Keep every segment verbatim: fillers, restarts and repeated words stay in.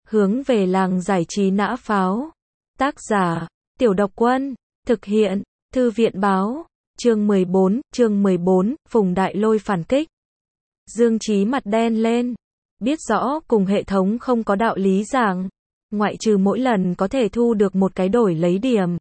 Hướng về làng giải trí nã pháo. Tác giả, Tiểu Độc Quân. Thực hiện, Thư viện báo. Chương mười bốn, chương mười bốn, Phùng Đại Lôi phản kích. Dương Chí mặt đen lên. Biết rõ cùng hệ thống không có đạo lý giảng. Ngoại trừ mỗi lần có thể thu được một cái đổi lấy điểm.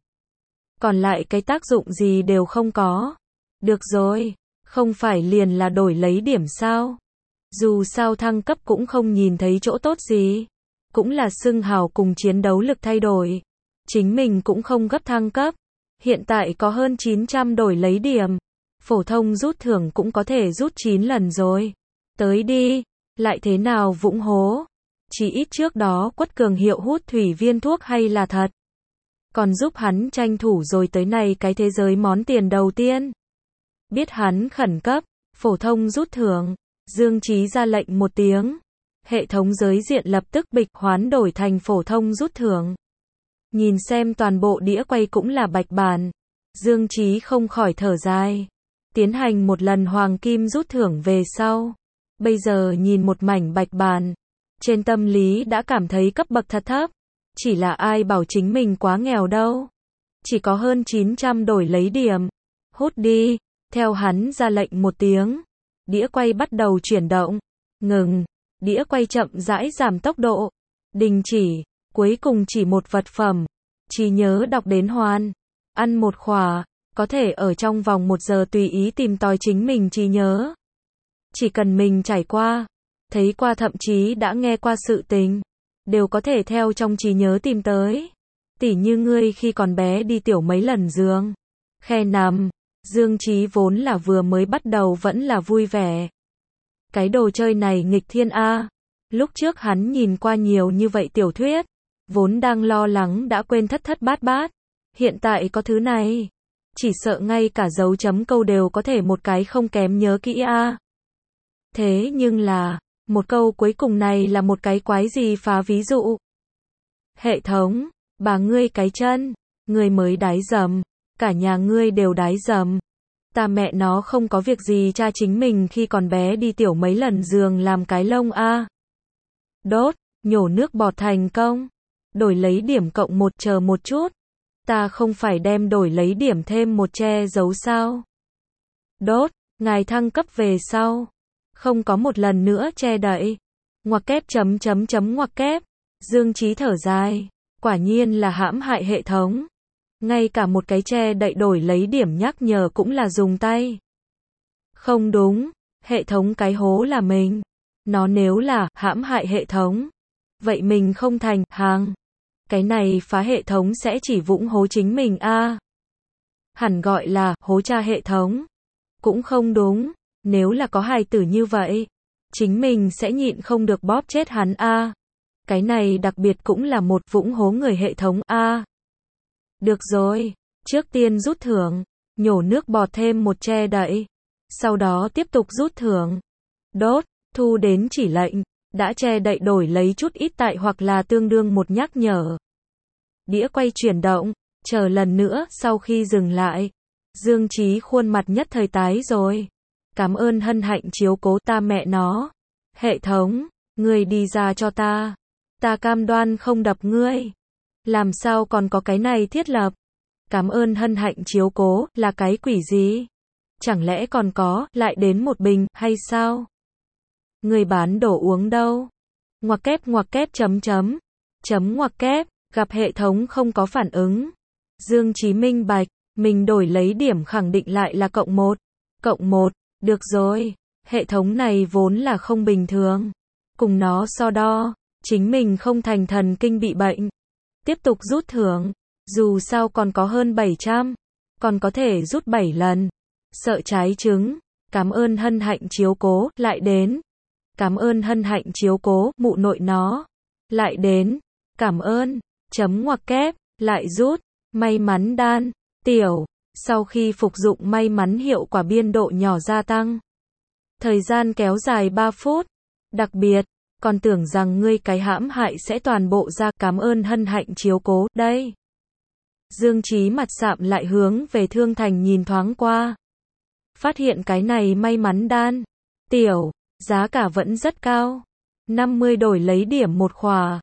Còn lại cái tác dụng gì đều không có. Được rồi, không phải liền là đổi lấy điểm sao? Dù sao thăng cấp cũng không nhìn thấy chỗ tốt gì. Cũng là xưng hào cùng chiến đấu lực thay đổi. Chính mình cũng không gấp thăng cấp. Hiện tại có hơn chín trăm đổi lấy điểm. Phổ thông rút thưởng cũng có thể rút chín lần rồi. Tới đi, lại thế nào vũng hố. Chỉ ít trước đó quất cường hiệu hút thủy viên thuốc hay là thật. Còn giúp hắn tranh thủ rồi tới nay cái thế giới món tiền đầu tiên. Biết hắn khẩn cấp, phổ thông rút thưởng. Dương Chí ra lệnh một tiếng. Hệ thống giới diện lập tức bịch hoán đổi thành phổ thông rút thưởng. Nhìn xem toàn bộ đĩa quay cũng là bạch bản. Dương Chí không khỏi thở dài. Tiến hành một lần hoàng kim rút thưởng về sau. Bây giờ nhìn một mảnh bạch bản. Trên tâm lý đã cảm thấy cấp bậc thật thấp. Chỉ là ai bảo chính mình quá nghèo đâu. Chỉ có hơn chín trăm đổi lấy điểm. Hút đi. Theo hắn ra lệnh một tiếng. Đĩa quay bắt đầu chuyển động. Ngừng. Đĩa quay chậm rãi giảm tốc độ. Đình chỉ. Cuối cùng chỉ một vật phẩm. Trí nhớ đọc đến hoàn. Ăn một khỏa. Có thể ở trong vòng một giờ tùy ý tìm tòi chính mình trí nhớ. Chỉ cần mình trải qua. Thấy qua thậm chí đã nghe qua sự tình. Đều có thể theo trong trí nhớ tìm tới. Tỉ như ngươi khi còn bé đi tiểu mấy lần giường. Khe nằm. Dương Chí vốn là vừa mới bắt đầu vẫn là vui vẻ. Cái đồ chơi này nghịch thiên a. Lúc trước hắn nhìn qua nhiều như vậy tiểu thuyết. Vốn đang lo lắng đã quên thất thất bát bát. Hiện tại có thứ này. Chỉ sợ ngay cả dấu chấm câu đều có thể một cái không kém nhớ kỹ a. Thế nhưng là, một câu cuối cùng này là một cái quái gì phá ví dụ. Hệ thống, bà ngươi cái chân, ngươi mới đái dầm, cả nhà ngươi đều đái dầm. Ta mẹ nó không có việc gì cha chính mình khi còn bé đi tiểu mấy lần giường làm cái lông a. Đốt, nhổ nước bọt thành công. Đổi lấy điểm cộng một chờ một chút. Ta không phải đem đổi lấy điểm thêm một che giấu sao. Đốt, ngài thăng cấp về sau. Không có một lần nữa che đậy. Ngoặc kép chấm chấm chấm ngoặc kép. Dương Chí thở dài. Quả nhiên là hãm hại hệ thống. Ngay cả một cái che đậy đổi lấy điểm nhắc nhở cũng là dùng tay. Không đúng. Hệ thống cái hố là mình. Nó nếu là hãm hại hệ thống. Vậy mình không thành hàng. Cái này phá hệ thống sẽ chỉ vũng hố chính mình a. Hẳn gọi là hố cha hệ thống. Cũng không đúng. Nếu là có hài tử như vậy, chính mình sẽ nhịn không được bóp chết hắn a. Cái này đặc biệt cũng là một vũng hố người hệ thống a. Được rồi, trước tiên rút thưởng, nhổ nước bọt thêm một che đậy. Sau đó tiếp tục rút thưởng. Đốt, thu đến chỉ lệnh, đã che đậy đổi lấy chút ít tại hoặc là tương đương một nhắc nhở. Đĩa quay chuyển động, chờ lần nữa sau khi dừng lại. Dương Chí khuôn mặt nhất thời tái rồi. Cảm ơn hân hạnh chiếu cố ta mẹ nó. Hệ thống, ngươi đi ra cho ta. Ta cam đoan không đập ngươi. Làm sao còn có cái này thiết lập? Cảm ơn hân hạnh chiếu cố là cái quỷ gì? Chẳng lẽ còn có lại đến một bình hay sao? Người bán đồ uống đâu? Ngoặc kép ngoặc kép chấm chấm. Chấm ngoặc kép, gặp hệ thống không có phản ứng. Dương Chí minh bạch, mình đổi lấy điểm khẳng định lại là cộng một. Cộng một, được rồi. Hệ thống này vốn là không bình thường. Cùng nó so đo, chính mình không thành thần kinh bị bệnh. Tiếp tục rút thưởng. Dù sao còn có hơn bảy trăm. Còn có thể rút bảy lần. Sợ trái trứng. Cảm ơn hân hạnh chiếu cố, lại đến. Cảm ơn hân hạnh chiếu cố, mụ nội nó. Lại đến. Cảm ơn. Chấm ngoặc kép, lại rút. May mắn đan. Tiểu. Sau khi phục dụng may mắn hiệu quả biên độ nhỏ gia tăng. Thời gian kéo dài ba phút. Đặc biệt. Còn tưởng rằng ngươi cái hãm hại sẽ toàn bộ ra. Cảm ơn hân hạnh chiếu cố, đây. Dương Chí mặt sạm lại hướng về Thương Thành nhìn thoáng qua. Phát hiện cái này may mắn đan. Tiểu. Giá cả vẫn rất cao. năm mươi đổi lấy điểm một khỏa.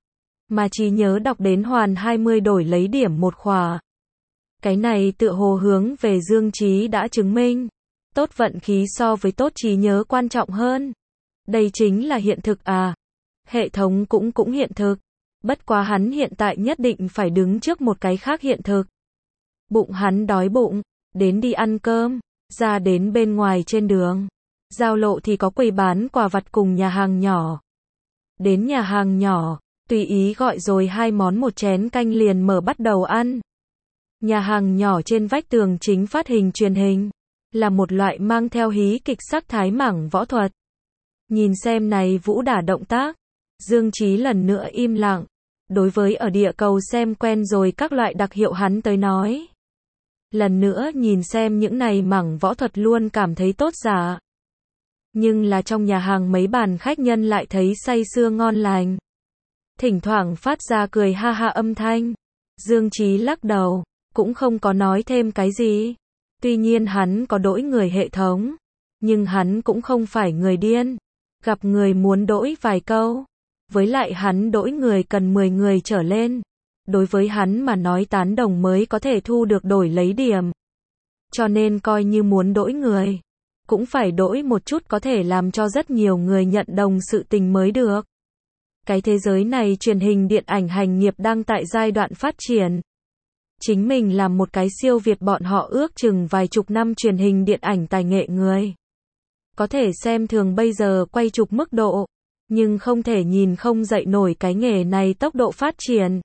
mà trí nhớ đọc đến hoàn hai mươi đổi lấy điểm một khỏa. Cái này tựa hồ hướng về Dương Trí đã chứng minh, tốt vận khí so với tốt trí nhớ quan trọng hơn. Đây chính là hiện thực à. Hệ thống cũng cũng hiện thực. Bất quá hắn hiện tại nhất định phải đứng trước một cái khác hiện thực. Bụng hắn đói bụng, đến đi ăn cơm, ra đến bên ngoài trên đường. Giao lộ thì có quầy bán quà vặt cùng nhà hàng nhỏ. Đến nhà hàng nhỏ, tùy ý gọi rồi hai món một chén canh liền mở bắt đầu ăn. Nhà hàng nhỏ trên vách tường chính phát hình truyền hình, là một loại mang theo hí kịch sắc thái mảng võ thuật. Nhìn xem này vũ đả động tác, Dương Trí lần nữa im lặng. Đối với ở địa cầu xem quen rồi các loại đặc hiệu hắn tới nói. Lần nữa nhìn xem những này mảng võ thuật luôn cảm thấy tốt giả. Nhưng là trong nhà hàng mấy bàn khách nhân lại thấy say sưa ngon lành. Thỉnh thoảng phát ra cười ha ha âm thanh. Dương Trí lắc đầu, cũng không có nói thêm cái gì. Tuy nhiên hắn có đổi người hệ thống, nhưng hắn cũng không phải người điên. Gặp người muốn đổi vài câu. Với lại hắn đổi người cần mười người trở lên. Đối với hắn mà nói tán đồng mới có thể thu được đổi lấy điểm. Cho nên coi như muốn đổi người, cũng phải đổi một chút có thể làm cho rất nhiều người nhận đồng sự tình mới được. Cái thế giới này truyền hình điện ảnh hành nghiệp đang tại giai đoạn phát triển. Chính mình làm một cái siêu việt bọn họ ước chừng vài chục năm truyền hình điện ảnh tài nghệ người. Có thể xem thường bây giờ quay chụp mức độ, nhưng không thể nhìn không dậy nổi cái nghề này tốc độ phát triển.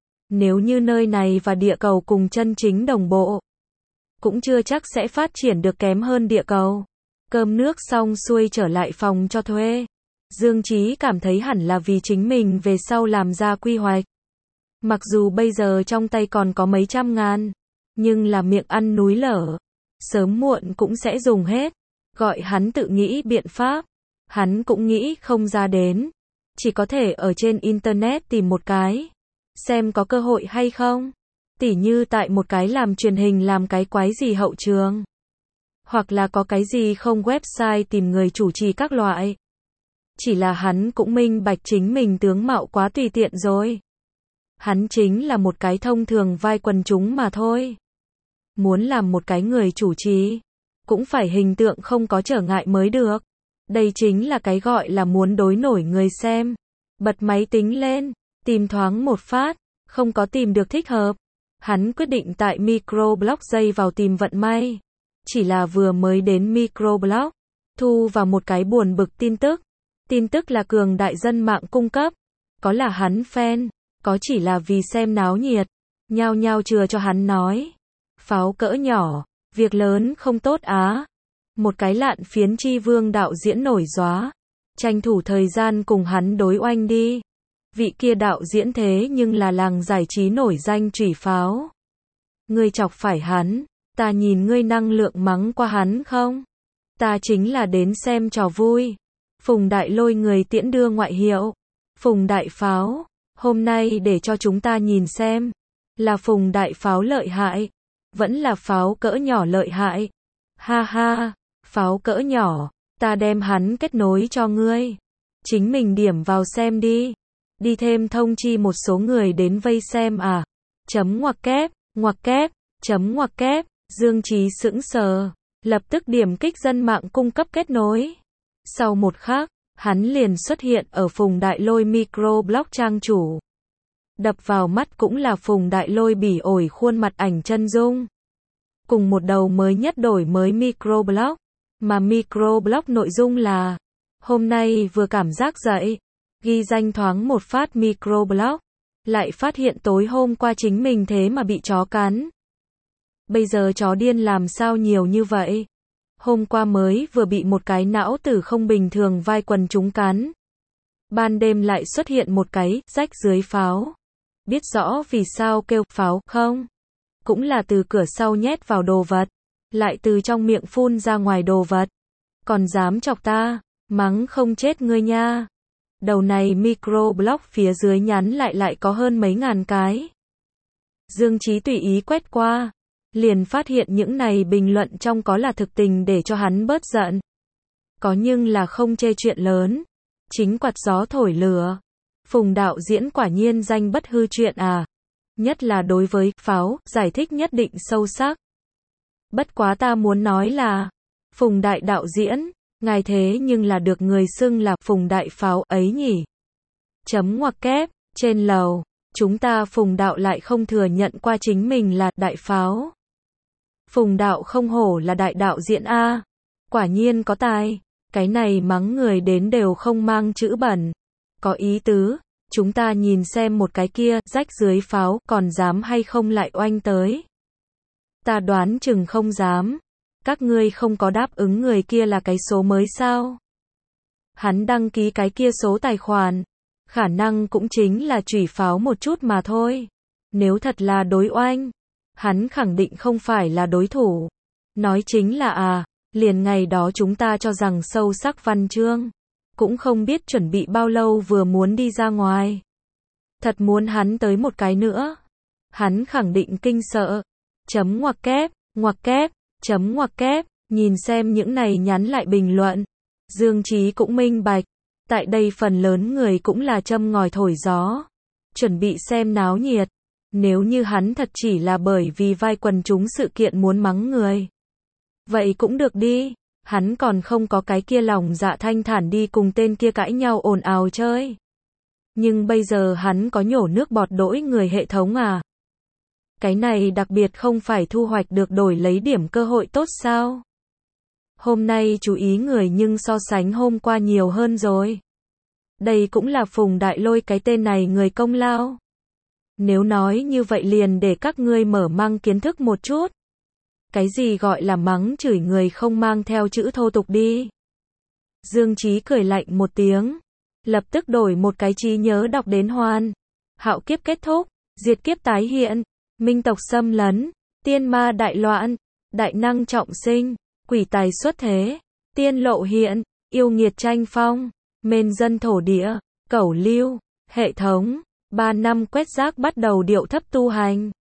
Nếu như nơi này và địa cầu cùng chân chính đồng bộ, cũng chưa chắc sẽ phát triển được kém hơn địa cầu. Cơm nước xong xuôi trở lại phòng cho thuê. Dương Trí cảm thấy hẳn là vì chính mình về sau làm ra quy hoạch. Mặc dù bây giờ trong tay còn có mấy trăm ngàn, nhưng là miệng ăn núi lở. Sớm muộn cũng sẽ dùng hết. Gọi hắn tự nghĩ biện pháp. Hắn cũng nghĩ không ra đến. Chỉ có thể ở trên internet tìm một cái. Xem có cơ hội hay không. Tỉ như tại một cái làm truyền hình làm cái quái gì hậu trường. Hoặc là có cái gì không website tìm người chủ trì các loại. Chỉ là hắn cũng minh bạch chính mình tướng mạo quá tùy tiện rồi. Hắn chính là một cái thông thường vai quần chúng mà thôi. Muốn làm một cái người chủ trì, cũng phải hình tượng không có trở ngại mới được. Đây chính là cái gọi là muốn đối nổi người xem. Bật máy tính lên, tìm thoáng một phát, không có tìm được thích hợp. Hắn quyết định tại microblog dây vào tìm vận may. Chỉ là vừa mới đến microblog, thu vào một cái buồn bực tin tức. Tin tức là cường đại dân mạng cung cấp. Có là hắn fan, có chỉ là vì xem náo nhiệt. Nhao nhao chừa cho hắn nói. Pháo cỡ nhỏ, việc lớn không tốt á. Một cái lạn phiến chi vương đạo diễn nổi gióa. Tranh thủ thời gian cùng hắn đối oanh đi. Vị kia đạo diễn thế nhưng là làng giải trí nổi danh trùy pháo. Ngươi chọc phải hắn, ta nhìn ngươi năng lượng mắng qua hắn không? Ta chính là đến xem trò vui. Phùng Đại Lôi người tiễn đưa ngoại hiệu. Phùng Đại Pháo, hôm nay để cho chúng ta nhìn xem. Là Phùng Đại Pháo lợi hại. Vẫn là pháo cỡ nhỏ lợi hại. Ha ha, pháo cỡ nhỏ, ta đem hắn kết nối cho ngươi. Chính mình điểm vào xem đi. Đi thêm thông chi một số người đến vây xem à. Chấm ngoặc kép, ngoặc kép, chấm ngoặc kép. Dương Trí sững sờ. Lập tức điểm kích dân mạng cung cấp kết nối. Sau một khắc, hắn liền xuất hiện ở Phùng Đại Lôi microblog trang chủ. Đập vào mắt cũng là Phùng Đại Lôi bỉ ổi khuôn mặt ảnh chân dung. Cùng một đầu mới nhất đổi mới microblog. Mà microblog nội dung là hôm nay vừa cảm giác dậy. Ghi danh thoáng một phát microblog. Lại phát hiện tối hôm qua chính mình thế mà bị chó cắn. Bây giờ chó điên làm sao nhiều như vậy? Hôm qua mới vừa bị một cái não tử không bình thường vai quần chúng cắn. Ban đêm lại xuất hiện một cái rách dưới pháo. Biết rõ vì sao kêu pháo không? Cũng là từ cửa sau nhét vào đồ vật. Lại từ trong miệng phun ra ngoài đồ vật. Còn dám chọc ta, mắng không chết ngươi nha. Đầu này microblog phía dưới nhắn lại lại có hơn mấy ngàn cái. Dương Trí tùy ý quét qua. Liền phát hiện những này bình luận trong có là thực tình để cho hắn bớt giận. Có nhưng là không chê chuyện lớn. Chính quạt gió thổi lửa. Phùng đạo diễn quả nhiên danh bất hư truyền à. Nhất là đối với pháo, giải thích nhất định sâu sắc. Bất quá ta muốn nói là, Phùng đại đạo diễn, ngài thế nhưng là được người xưng là Phùng đại pháo ấy nhỉ. Chấm ngoặc kép, trên lầu, chúng ta Phùng đạo lại không thừa nhận qua chính mình là đại pháo. Phùng đạo không hổ là đại đạo diễn a, quả nhiên có tài, cái này mắng người đến đều không mang chữ bẩn. Có ý tứ, chúng ta nhìn xem một cái kia, rách dưới pháo, còn dám hay không lại oanh tới. Ta đoán chừng không dám. Các ngươi không có đáp ứng người kia là cái số mới sao? Hắn đăng ký cái kia số tài khoản. Khả năng cũng chính là chủy pháo một chút mà thôi. Nếu thật là đối oanh, hắn khẳng định không phải là đối thủ. Nói chính là à, liền ngày đó chúng ta cho rằng sâu sắc văn chương. Cũng không biết chuẩn bị bao lâu vừa muốn đi ra ngoài. Thật muốn hắn tới một cái nữa. Hắn khẳng định kinh sợ. Chấm ngoặc kép, ngoặc kép, chấm ngoặc kép, nhìn xem những này nhắn lại bình luận. Dương Chí cũng minh bạch. Tại đây phần lớn người cũng là châm ngòi thổi gió. Chuẩn bị xem náo nhiệt. Nếu như hắn thật chỉ là bởi vì vai quần chúng sự kiện muốn mắng người. Vậy cũng được đi. Hắn còn không có cái kia lòng dạ thanh thản đi cùng tên kia cãi nhau ồn ào chơi. Nhưng bây giờ hắn có nhổ nước bọt đỗi người hệ thống à? Cái này đặc biệt không phải thu hoạch được đổi lấy điểm cơ hội tốt sao? Hôm nay chú ý người nhưng so sánh hôm qua nhiều hơn rồi. Đây cũng là Phùng Đại Lôi cái tên này người công lao. Nếu nói như vậy liền để các ngươi mở mang kiến thức một chút. Cái gì gọi là mắng chửi người không mang theo chữ thô tục đi. Dương Chí cười lạnh một tiếng. Lập tức đổi một cái trí nhớ đọc đến hoàn. Hạo kiếp kết thúc, diệt kiếp tái hiện, minh tộc xâm lấn, tiên ma đại loạn, đại năng trọng sinh, quỷ tài xuất thế, tiên lộ hiện, yêu nghiệt tranh phong, mên dân thổ địa, cẩu lưu, hệ thống, ba năm quét rác bắt đầu điệu thấp tu hành.